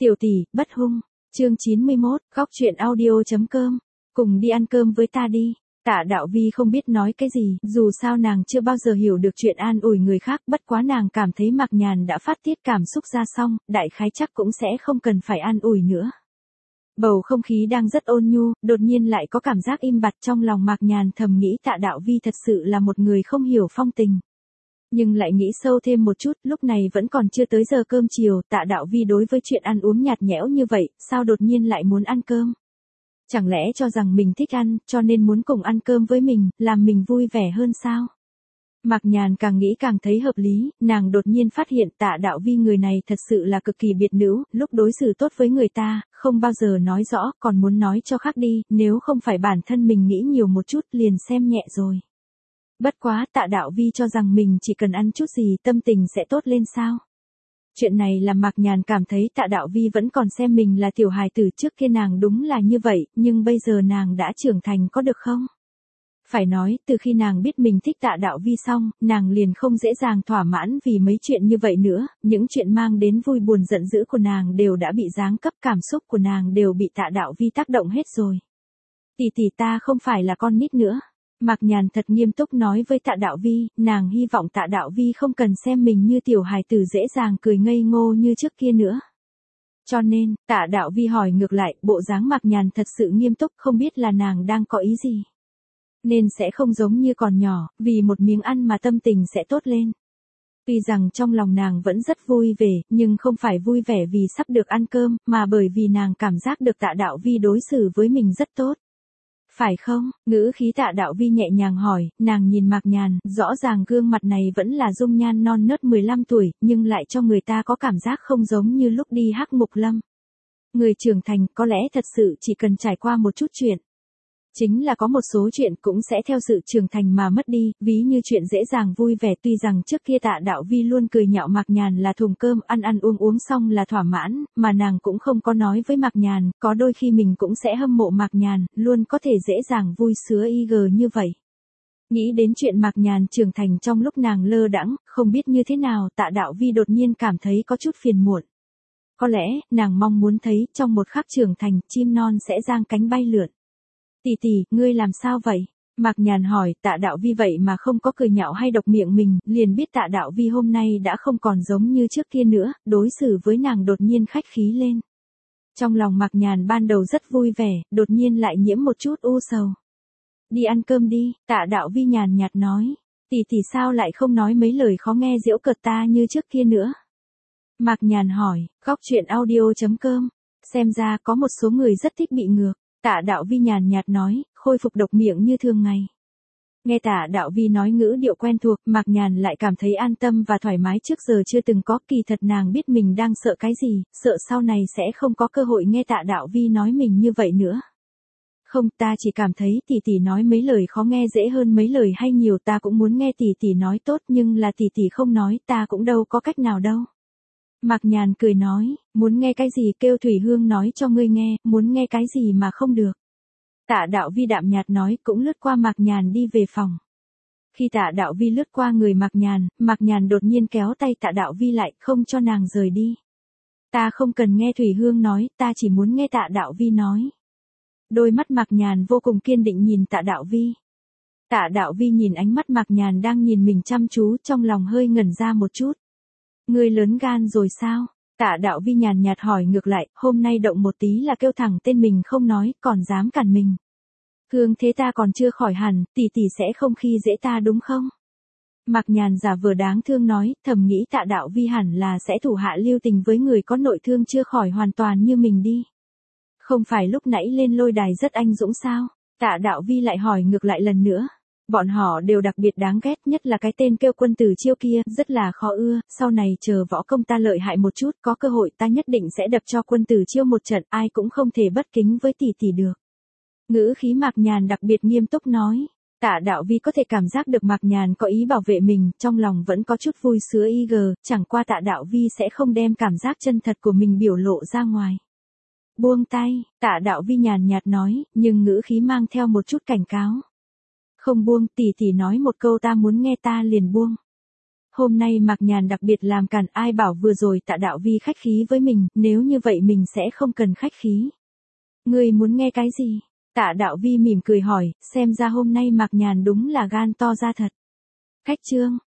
Tiểu tỷ, bất hung. Chương 91, góc truyện audio.com. Cùng đi ăn cơm với ta đi. Tạ Đạo Vi không biết nói cái gì, dù sao nàng chưa bao giờ hiểu được chuyện an ủi người khác, bất quá nàng cảm thấy Mạc Nhàn đã phát tiết cảm xúc ra xong, đại khái chắc cũng sẽ không cần phải an ủi nữa. Bầu không khí đang rất ôn nhu, đột nhiên lại có cảm giác im bặt, trong lòng Mạc Nhàn thầm nghĩ Tạ Đạo Vi thật sự là một người không hiểu phong tình. Nhưng lại nghĩ sâu thêm một chút, lúc này vẫn còn chưa tới giờ cơm chiều, Tạ Đạo Vi đối với chuyện ăn uống nhạt nhẽo như vậy, sao đột nhiên lại muốn ăn cơm? Chẳng lẽ cho rằng mình thích ăn, cho nên muốn cùng ăn cơm với mình, làm mình vui vẻ hơn sao? Mạc Nhàn càng nghĩ càng thấy hợp lý, nàng đột nhiên phát hiện Tạ Đạo Vi người này thật sự là cực kỳ biệt nữ, lúc đối xử tốt với người ta, không bao giờ nói rõ, còn muốn nói cho khác đi, nếu không phải bản thân mình nghĩ nhiều một chút liền xem nhẹ rồi. Bất quá Tạ Đạo Vi cho rằng mình chỉ cần ăn chút gì tâm tình sẽ tốt lên sao? Chuyện này làm Mạc Nhàn cảm thấy Tạ Đạo Vi vẫn còn xem mình là tiểu hài tử, trước kia nàng đúng là như vậy, nhưng bây giờ nàng đã trưởng thành có được không? Phải nói, từ khi nàng biết mình thích Tạ Đạo Vi xong, nàng liền không dễ dàng thỏa mãn vì mấy chuyện như vậy nữa, những chuyện mang đến vui buồn giận dữ của nàng đều đã bị giáng cấp, cảm xúc của nàng đều bị Tạ Đạo Vi tác động hết rồi. Tỷ tỷ, ta không phải là con nít nữa. Mạc Nhàn thật nghiêm túc nói với Tạ Đạo Vi, nàng hy vọng Tạ Đạo Vi không cần xem mình như tiểu hài tử dễ dàng cười ngây ngô như trước kia nữa. Cho nên, Tạ Đạo Vi hỏi ngược lại, bộ dáng Mạc Nhàn thật sự nghiêm túc, không biết là nàng đang có ý gì. Nên sẽ không giống như còn nhỏ, vì một miếng ăn mà tâm tình sẽ tốt lên. Tuy rằng trong lòng nàng vẫn rất vui vẻ, nhưng không phải vui vẻ vì sắp được ăn cơm, mà bởi vì nàng cảm giác được Tạ Đạo Vi đối xử với mình rất tốt. Phải không? Ngữ khí Tạ Đạo Vi nhẹ nhàng hỏi, nàng nhìn Mạc Nhàn, rõ ràng gương mặt này vẫn là dung nhan non nớt 15 tuổi, nhưng lại cho người ta có cảm giác không giống như lúc đi Hắc Mục Lâm. Người trưởng thành có lẽ thật sự chỉ cần trải qua một chút chuyện. Chính là có một số chuyện cũng sẽ theo sự trưởng thành mà mất đi, ví như chuyện dễ dàng vui vẻ. Tuy rằng trước kia Tạ Đạo Vi luôn cười nhạo Mạc Nhàn là thùng cơm, ăn ăn uống xong là thỏa mãn, mà nàng cũng không có nói với Mạc Nhàn, có đôi khi mình cũng sẽ hâm mộ Mạc Nhàn, luôn có thể dễ dàng vui sướng như vậy. Nghĩ đến chuyện Mạc Nhàn trưởng thành trong lúc nàng lơ đãng, không biết như thế nào, Tạ Đạo Vi đột nhiên cảm thấy có chút phiền muộn. Có lẽ, nàng mong muốn thấy, trong một khắc trưởng thành, chim non sẽ giang cánh bay lượn. Tỷ tỷ, ngươi làm sao vậy? Mạc Nhàn hỏi. Tạ Đạo Vi vậy mà không có cười nhạo hay độc miệng mình, liền biết Tạ Đạo Vi hôm nay đã không còn giống như trước kia nữa, đối xử với nàng đột nhiên khách khí lên. Trong lòng Mạc Nhàn ban đầu rất vui vẻ, đột nhiên lại nhiễm một chút u sầu. Đi ăn cơm đi, Tạ Đạo Vi nhàn nhạt nói. Tỷ tỷ sao lại không nói mấy lời khó nghe giễu cợt ta như trước kia nữa? Mạc Nhàn hỏi. Góc truyện audio.com. Xem ra có một số người rất thích bị ngược. Tạ Đạo Vi nhàn nhạt nói, khôi phục độc miệng như thường ngày. Nghe Tạ Đạo Vi nói ngữ điệu quen thuộc, Mạc Nhàn lại cảm thấy an tâm và thoải mái trước giờ chưa từng có. Kỳ thật nàng biết mình đang sợ cái gì, sợ sau này sẽ không có cơ hội nghe Tạ Đạo Vi nói mình như vậy nữa. Không, ta chỉ cảm thấy tỷ tỷ nói mấy lời khó nghe dễ hơn mấy lời hay nhiều, ta cũng muốn nghe tỷ tỷ nói tốt, nhưng là tỷ tỷ không nói, ta cũng đâu có cách nào đâu. Mạc Nhàn cười nói, muốn nghe cái gì kêu Thủy Hương nói cho ngươi nghe, muốn nghe cái gì mà không được. Tạ Đạo Vi đạm nhạt nói, cũng lướt qua Mạc Nhàn đi về phòng. Khi Tạ Đạo Vi lướt qua người Mạc Nhàn đột nhiên kéo tay Tạ Đạo Vi lại, không cho nàng rời đi. Ta không cần nghe Thủy Hương nói, ta chỉ muốn nghe Tạ Đạo Vi nói. Đôi mắt Mạc Nhàn vô cùng kiên định nhìn Tạ Đạo Vi. Tạ Đạo Vi nhìn ánh mắt Mạc Nhàn đang nhìn mình chăm chú, trong lòng hơi ngẩn ra một chút. Ngươi lớn gan rồi sao? Tạ Đạo Vi nhàn nhạt hỏi ngược lại, hôm nay động một tí là kêu thẳng tên mình không nói, còn dám cản mình. Hương thế ta còn chưa khỏi hẳn, tỷ tỷ sẽ không khi dễ ta đúng không? Mạc Nhàn giả vờ đáng thương nói, thầm nghĩ Tạ Đạo Vi hẳn là sẽ thủ hạ lưu tình với người có nội thương chưa khỏi hoàn toàn như mình đi. Không phải lúc nãy lên lôi đài rất anh dũng sao? Tạ Đạo Vi lại hỏi ngược lại lần nữa. Bọn họ đều đặc biệt đáng ghét, nhất là cái tên kêu Quân Tử Chiêu kia, rất là khó ưa, sau này chờ võ công ta lợi hại một chút, có cơ hội ta nhất định sẽ đập cho Quân Tử Chiêu một trận, ai cũng không thể bất kính với tỷ tỷ được. Ngữ khí Mạc Nhàn đặc biệt nghiêm túc nói. Tạ Đạo Vi có thể cảm giác được Mạc Nhàn có ý bảo vệ mình, trong lòng vẫn có chút vui sướng, chẳng qua Tạ Đạo Vi sẽ không đem cảm giác chân thật của mình biểu lộ ra ngoài. Buông tay, Tạ Đạo Vi nhàn nhạt nói, nhưng ngữ khí mang theo một chút cảnh cáo. Không buông, tỷ tỷ nói một câu ta muốn nghe ta liền buông. Hôm nay Mạc Nhàn đặc biệt làm cản, ai bảo vừa rồi Tạ Đạo Vi khách khí với mình, nếu như vậy mình sẽ không cần khách khí. Ngươi muốn nghe cái gì? Tạ Đạo Vi mỉm cười hỏi, xem ra hôm nay Mạc Nhàn đúng là gan to ra thật. Khách Trương,